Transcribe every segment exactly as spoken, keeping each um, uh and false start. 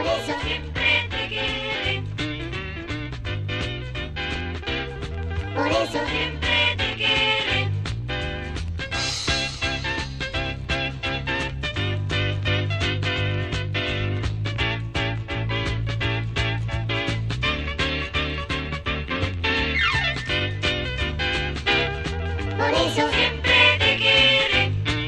Por eso siempre te quiere. Por eso siempre te quiere. Por eso siempre te quiere.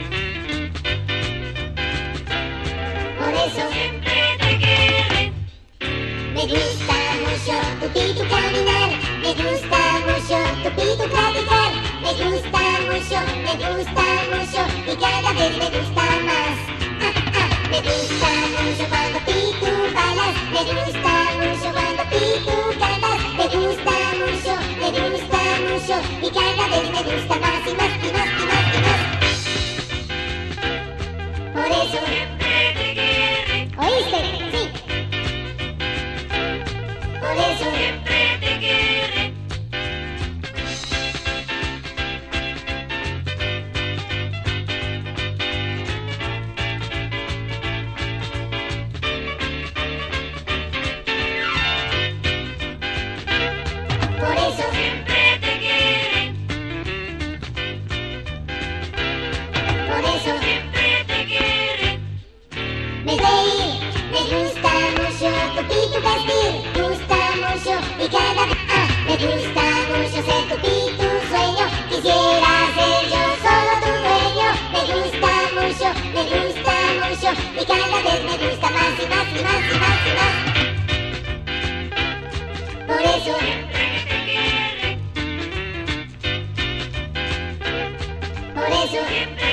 Por eso siempre te quiere. Me gusta mucho tu pitu caminar. Me gusta mucho tu pitu platicar. Me gusta mucho, me gusta mucho y cada vez me gusta más. Ah, ah. Me gusta mucho cuando pitu balas. Me gusta mucho cuando pitu cantas. Me gusta mucho, me gusta mucho y cada vez me gusta más y más y más y más y más. Por eso siempre te quiere. ¿Oíste? Sí. Por eso siempre te quiere. Por eso siempre te quiere. Por eso siempre te quiere. Me reí, me gusta mucho tu pitu vestir. Gusta mucho y cada vez ah, me gusta mucho ser tu pitu sueño. Quisiera ser yo solo tu dueño. Me gusta mucho, me gusta mucho y cada vez me gusta más y más y más y más y más. Por eso siempre te quiere. Por eso siempre